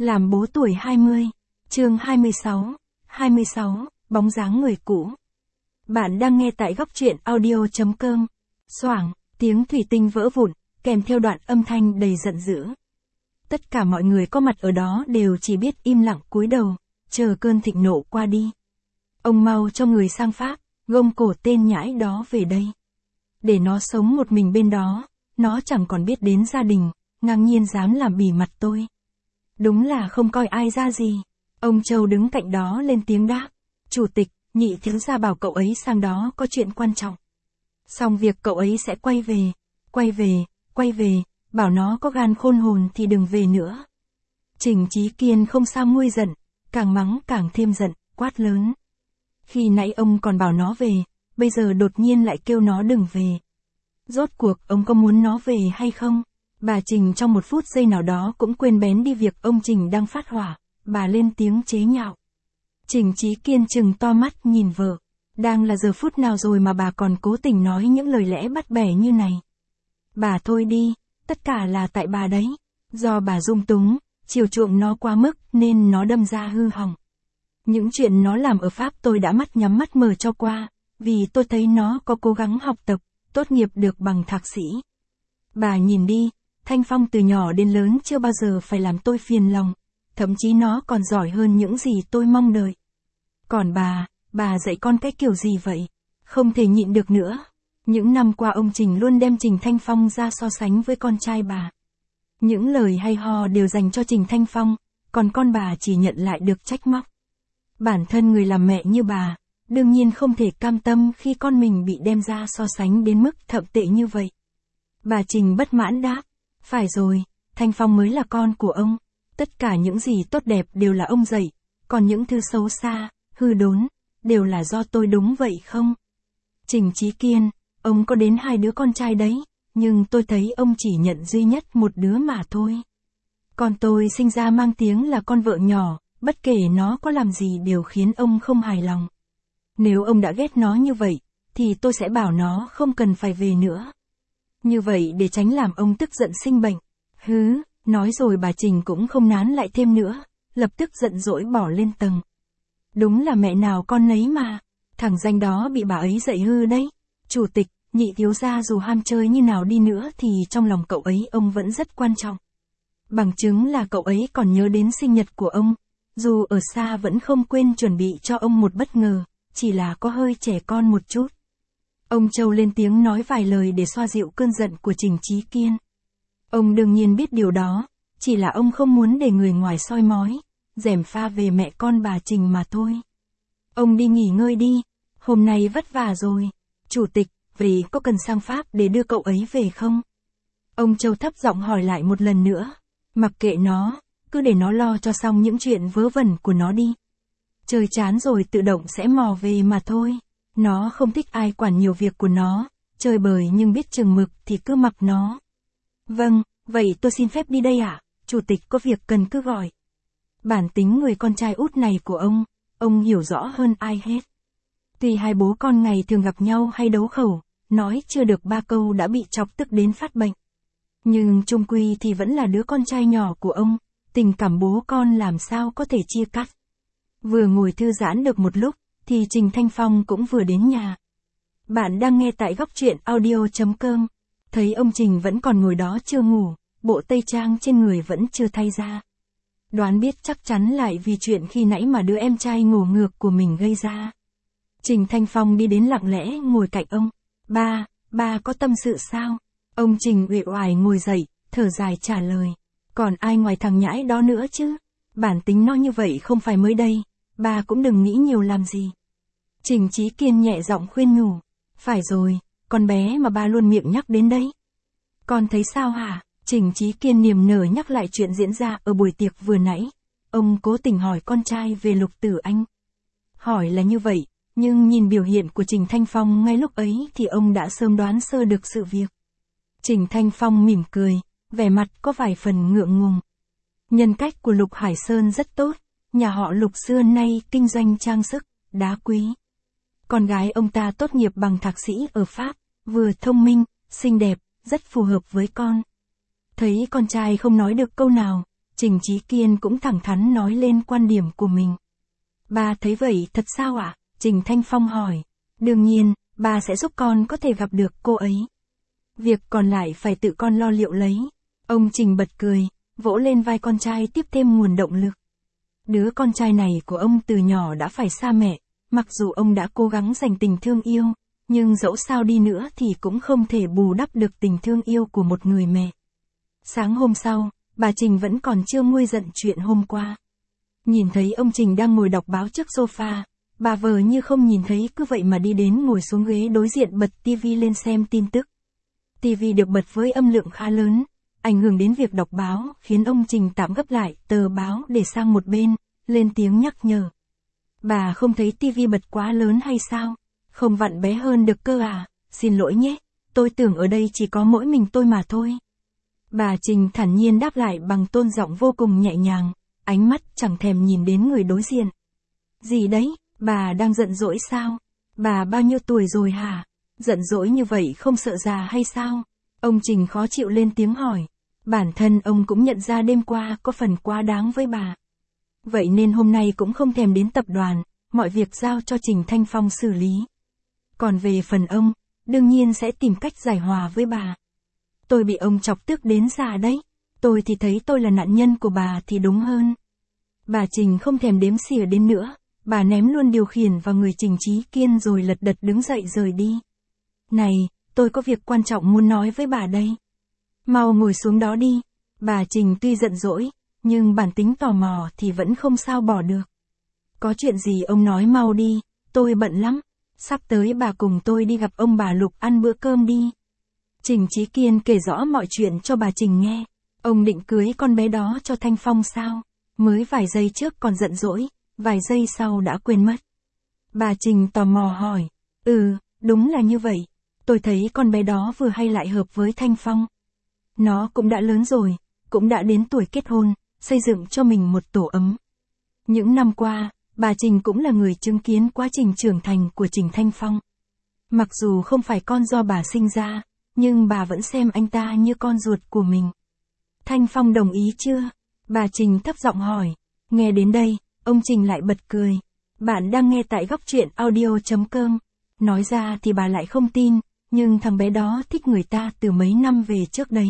Làm bố tuổi 20. Chương 26, bóng dáng người cũ. Bạn đang nghe tại góc truyện audio.com. Xoảng, tiếng thủy tinh vỡ vụn, kèm theo đoạn âm thanh đầy giận dữ. Tất cả mọi người có mặt ở đó đều chỉ biết im lặng cúi đầu, chờ cơn thịnh nộ qua đi. Ông mau cho người sang Pháp, gông cổ tên nhãi đó về đây. Để nó sống một mình bên đó, nó chẳng còn biết đến gia đình, ngang nhiên dám làm bỉ mặt tôi. Đúng là không coi ai ra gì. Ông Châu đứng cạnh đó lên tiếng đáp. Chủ tịch, nhị thiếu gia bảo cậu ấy sang đó có chuyện quan trọng. Xong việc cậu ấy sẽ quay về, bảo nó có gan khôn hồn thì đừng về nữa. Trình Chí Kiên không sao nguôi giận, càng mắng càng thêm giận, quát lớn. Khi nãy ông còn bảo nó về, bây giờ đột nhiên lại kêu nó đừng về. Rốt cuộc ông có muốn nó về hay không? Bà Trình trong một phút giây nào đó cũng quên bén đi việc ông Trình đang phát hỏa, bà lên tiếng chế nhạo. Trình Chí Kiên trừng to mắt nhìn vợ. Đang là giờ phút nào rồi mà bà còn cố tình nói những lời lẽ bắt bẻ như này. Bà thôi đi, tất cả là tại bà đấy. Do bà dung túng, chiều chuộng nó quá mức nên nó đâm ra hư hỏng. Những chuyện nó làm ở Pháp tôi đã mắt nhắm mắt mở cho qua, vì tôi thấy nó có cố gắng học tập, tốt nghiệp được bằng thạc sĩ. Bà nhìn đi, Thanh Phong từ nhỏ đến lớn chưa bao giờ phải làm tôi phiền lòng, thậm chí nó còn giỏi hơn những gì tôi mong đợi. Còn bà dạy con cái kiểu gì vậy? Không thể nhịn được nữa. Những năm qua ông Trình luôn đem Trình Thanh Phong ra so sánh với con trai bà. Những lời hay ho đều dành cho Trình Thanh Phong, còn con bà chỉ nhận lại được trách móc. Bản thân người làm mẹ như bà, đương nhiên không thể cam tâm khi con mình bị đem ra so sánh đến mức thậm tệ như vậy. Bà Trình bất mãn đáp. Phải rồi, Thanh Phong mới là con của ông. Tất cả những gì tốt đẹp đều là ông dạy, còn những thứ xấu xa, hư đốn, đều là do tôi đúng vậy không? Trình Chí Kiên, ông có đến 2 đứa con trai đấy, nhưng tôi thấy ông chỉ nhận duy nhất một đứa mà thôi. Con tôi sinh ra mang tiếng là con vợ nhỏ, bất kể nó có làm gì đều khiến ông không hài lòng. Nếu ông đã ghét nó như vậy, thì tôi sẽ bảo nó không cần phải về nữa. Như vậy để tránh làm ông tức giận sinh bệnh. Hứ, nói rồi bà Trình cũng không nán lại thêm nữa, lập tức giận dỗi bỏ lên tầng. Đúng là mẹ nào con nấy mà, thằng danh đó bị bà ấy dạy hư đấy. Chủ tịch, nhị thiếu gia dù ham chơi như nào đi nữa thì trong lòng cậu ấy ông vẫn rất quan trọng. Bằng chứng là cậu ấy còn nhớ đến sinh nhật của ông, dù ở xa vẫn không quên chuẩn bị cho ông một bất ngờ, chỉ là có hơi trẻ con một chút. Ông Châu lên tiếng nói vài lời để xoa dịu cơn giận của Trình Chí Kiên. Ông đương nhiên biết điều đó, chỉ là ông không muốn để người ngoài soi mói, gièm pha về mẹ con bà Trình mà thôi. Ông đi nghỉ ngơi đi, hôm nay vất vả rồi. Chủ tịch, vì có cần sang Pháp để đưa cậu ấy về không? Ông Châu thấp giọng hỏi lại một lần nữa. Mặc kệ nó, cứ để nó lo cho xong những chuyện vớ vẩn của nó đi. Chơi chán rồi tự động sẽ mò về mà thôi. Nó không thích ai quản nhiều việc của nó, chơi bời nhưng biết chừng mực thì cứ mặc nó. Vâng, vậy tôi xin phép đi đây ạ, chủ tịch có việc cần cứ gọi. Bản tính người con trai út này của ông hiểu rõ hơn ai hết. Tuy hai bố con ngày thường gặp nhau hay đấu khẩu, nói chưa được 3 câu đã bị chọc tức đến phát bệnh. Nhưng chung quy thì vẫn là đứa con trai nhỏ của ông, tình cảm bố con làm sao có thể chia cắt. Vừa ngồi thư giãn được một lúc, thì Trình Thanh Phong cũng vừa đến nhà. Bạn đang nghe tại góc truyện audio.com. Thấy ông Trình vẫn còn ngồi đó chưa ngủ, bộ tây trang trên người vẫn chưa thay ra. Đoán biết chắc chắn lại vì chuyện khi nãy mà đứa em trai ngổ ngược của mình gây ra. Trình Thanh Phong đi đến lặng lẽ ngồi cạnh ông. Ba có tâm sự sao? Ông Trình uể oải ngồi dậy, thở dài trả lời. Còn ai ngoài thằng nhãi đó nữa chứ? Bản tính nó như vậy không phải mới đây. Ba cũng đừng nghĩ nhiều làm gì. Trình Chí Kiên nhẹ giọng khuyên nhủ. Phải rồi, con bé mà ba luôn miệng nhắc đến đấy. Con thấy sao hả? Trình Chí Kiên niềm nở nhắc lại chuyện diễn ra ở buổi tiệc vừa nãy. Ông cố tình hỏi con trai về Lục Tử Anh. Hỏi là như vậy, nhưng nhìn biểu hiện của Trình Thanh Phong ngay lúc ấy thì ông đã sớm đoán sơ được sự việc. Trình Thanh Phong mỉm cười, vẻ mặt có vài phần ngượng ngùng. Nhân cách của Lục Hải Sơn rất tốt. Nhà họ Lục xưa nay kinh doanh trang sức, đá quý. Con gái ông ta tốt nghiệp bằng thạc sĩ ở Pháp, vừa thông minh, xinh đẹp, rất phù hợp với con. Thấy con trai không nói được câu nào, Trình Chí Kiên cũng thẳng thắn nói lên quan điểm của mình. Bà thấy vậy thật sao ạ? Trình Thanh Phong hỏi. Đương nhiên, bà sẽ giúp con có thể gặp được cô ấy. Việc còn lại phải tự con lo liệu lấy. Ông Trình bật cười, vỗ lên vai con trai tiếp thêm nguồn động lực. Đứa con trai này của ông từ nhỏ đã phải xa mẹ, mặc dù ông đã cố gắng dành tình thương yêu, nhưng dẫu sao đi nữa thì cũng không thể bù đắp được tình thương yêu của một người mẹ. Sáng hôm sau, bà Trình vẫn còn chưa nguôi giận chuyện hôm qua. Nhìn thấy ông Trình đang ngồi đọc báo trước sofa, bà vờ như không nhìn thấy cứ vậy mà đi đến ngồi xuống ghế đối diện bật tivi lên xem tin tức. Tivi được bật với âm lượng khá lớn, ảnh hưởng đến việc đọc báo, khiến ông Trình tạm gấp lại tờ báo để sang một bên, lên tiếng nhắc nhở. Bà không thấy tivi bật quá lớn hay sao? Không vặn bé hơn được cơ à? Xin lỗi nhé, tôi tưởng ở đây chỉ có mỗi mình tôi mà thôi. Bà Trình thản nhiên đáp lại bằng tone giọng vô cùng nhẹ nhàng, ánh mắt chẳng thèm nhìn đến người đối diện. Gì đấy, bà đang giận dỗi sao? Bà bao nhiêu tuổi rồi hả? Giận dỗi như vậy không sợ già hay sao? Ông Trình khó chịu lên tiếng hỏi. Bản thân ông cũng nhận ra đêm qua có phần quá đáng với bà. Vậy nên hôm nay cũng không thèm đến tập đoàn, mọi việc giao cho Trình Thanh Phong xử lý. Còn về phần ông, đương nhiên sẽ tìm cách giải hòa với bà. Tôi bị ông chọc tức đến già đấy. Tôi thì thấy tôi là nạn nhân của bà thì đúng hơn. Bà Trình không thèm đếm xỉa đến nữa, bà ném luôn điều khiển vào người Trình Chí Kiên rồi lật đật đứng dậy rời đi. Này, tôi có việc quan trọng muốn nói với bà đây. Mau ngồi xuống đó đi. Bà Trình tuy giận dỗi, nhưng bản tính tò mò thì vẫn không sao bỏ được. Có chuyện gì ông nói mau đi, tôi bận lắm. Sắp tới bà cùng tôi đi gặp ông bà Lục ăn bữa cơm đi. Trình Chí Kiên kể rõ mọi chuyện cho bà Trình nghe. Ông định cưới con bé đó cho Thanh Phong sao? Mới vài giây trước còn giận dỗi, vài giây sau đã quên mất. Bà Trình tò mò hỏi. Đúng là như vậy. Tôi thấy con bé đó vừa hay lại hợp với Thanh Phong. Nó cũng đã lớn rồi, cũng đã đến tuổi kết hôn, xây dựng cho mình một tổ ấm. Những năm qua, bà Trình cũng là người chứng kiến quá trình trưởng thành của Trình Thanh Phong. Mặc dù không phải con do bà sinh ra, nhưng bà vẫn xem anh ta như con ruột của mình. Thanh Phong đồng ý chưa? Bà Trình thấp giọng hỏi. Nghe đến đây, ông Trình lại bật cười. Bạn đang nghe tại Góc Truyện Audio.com. Nói ra thì bà lại không tin, nhưng thằng bé đó thích người ta từ mấy năm về trước đấy.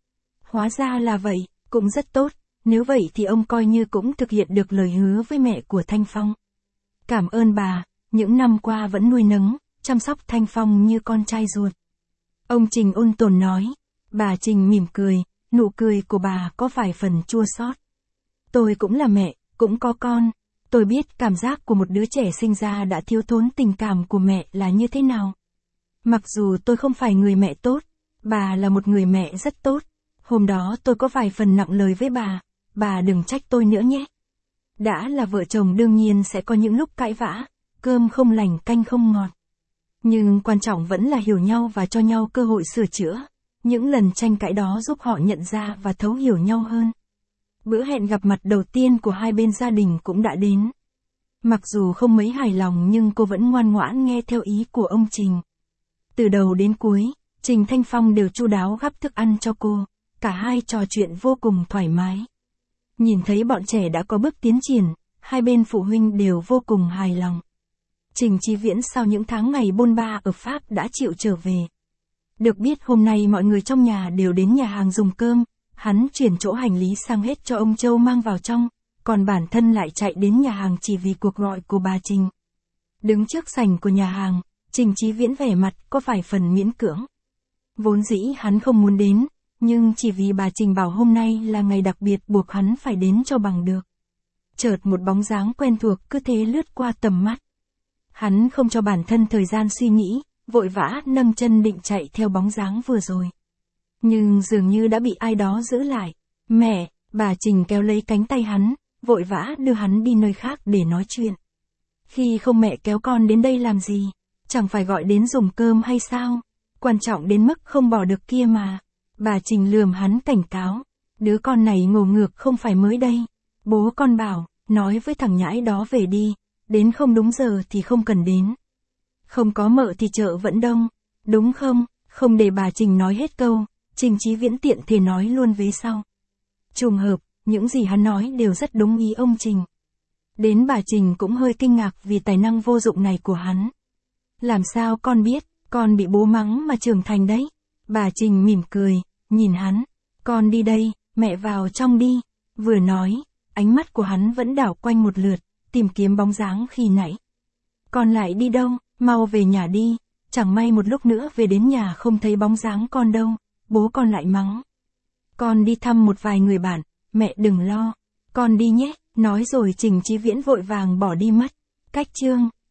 Hóa ra là vậy, cũng rất tốt, nếu vậy thì ông coi như cũng thực hiện được lời hứa với mẹ của Thanh Phong. Cảm ơn bà, những năm qua vẫn nuôi nấng, chăm sóc Thanh Phong như con trai ruột. Ông Trình ôn tồn nói. Bà Trình mỉm cười, nụ cười của bà có vài phần chua xót. Tôi cũng là mẹ, cũng có con. Tôi biết cảm giác của một đứa trẻ sinh ra đã thiếu thốn tình cảm của mẹ là như thế nào. Mặc dù tôi không phải người mẹ tốt, bà là một người mẹ rất tốt. Hôm đó tôi có vài phần nặng lời với bà đừng trách tôi nữa nhé. Đã là vợ chồng đương nhiên sẽ có những lúc cãi vã, cơm không lành canh không ngọt. Nhưng quan trọng vẫn là hiểu nhau và cho nhau cơ hội sửa chữa. Những lần tranh cãi đó giúp họ nhận ra và thấu hiểu nhau hơn. Bữa hẹn gặp mặt đầu tiên của hai bên gia đình cũng đã đến. Mặc dù không mấy hài lòng nhưng cô vẫn ngoan ngoãn nghe theo ý của ông Trình. Từ đầu đến cuối, Trình Thanh Phong đều chu đáo gắp thức ăn cho cô, cả hai trò chuyện vô cùng thoải mái. Nhìn thấy bọn trẻ đã có bước tiến triển, hai bên phụ huynh đều vô cùng hài lòng. Trình Chí Viễn sau những tháng ngày bôn ba ở Pháp đã chịu trở về. Được biết hôm nay mọi người trong nhà đều đến nhà hàng dùng cơm, hắn chuyển chỗ hành lý sang hết cho ông Châu mang vào trong, còn bản thân lại chạy đến nhà hàng chỉ vì cuộc gọi của bà Trình. Đứng trước sảnh của nhà hàng, Trình Chí Viễn vẻ mặt có vài phần miễn cưỡng. Vốn dĩ hắn không muốn đến, nhưng chỉ vì bà Trình bảo hôm nay là ngày đặc biệt buộc hắn phải đến cho bằng được. Chợt một bóng dáng quen thuộc cứ thế lướt qua tầm mắt. Hắn không cho bản thân thời gian suy nghĩ, vội vã nâng chân định chạy theo bóng dáng vừa rồi. Nhưng dường như đã bị ai đó giữ lại. Mẹ, bà Trình kéo lấy cánh tay hắn, vội vã đưa hắn đi nơi khác để nói chuyện. Khi không mẹ kéo con đến đây làm gì? Chẳng phải gọi đến dùng cơm hay sao? Quan trọng đến mức không bỏ được kia mà. Bà Trình lườm hắn cảnh cáo. Đứa con này ngổ ngược không phải mới đây. Bố con bảo, nói với thằng nhãi đó về đi. Đến không đúng giờ thì không cần đến. Không có mợ thì chợ vẫn đông. Đúng không? Không để bà Trình nói hết câu. Trình Chí Viễn tiện thì nói luôn vế sau. Trùng hợp, những gì hắn nói đều rất đúng ý ông Trình. Đến bà Trình cũng hơi kinh ngạc vì tài năng vô dụng này của hắn. Làm sao con biết, con bị bố mắng mà trưởng thành đấy. Bà Trình mỉm cười, nhìn hắn. Con đi đây, mẹ vào trong đi. Vừa nói, ánh mắt của hắn vẫn đảo quanh một lượt, tìm kiếm bóng dáng khi nãy. Con lại đi đâu, mau về nhà đi. Chẳng may một lúc nữa về đến nhà không thấy bóng dáng con đâu, bố con lại mắng. Con đi thăm một vài người bạn, mẹ đừng lo. Con đi nhé, nói rồi Trình Chí Viễn vội vàng bỏ đi mất. Cách chương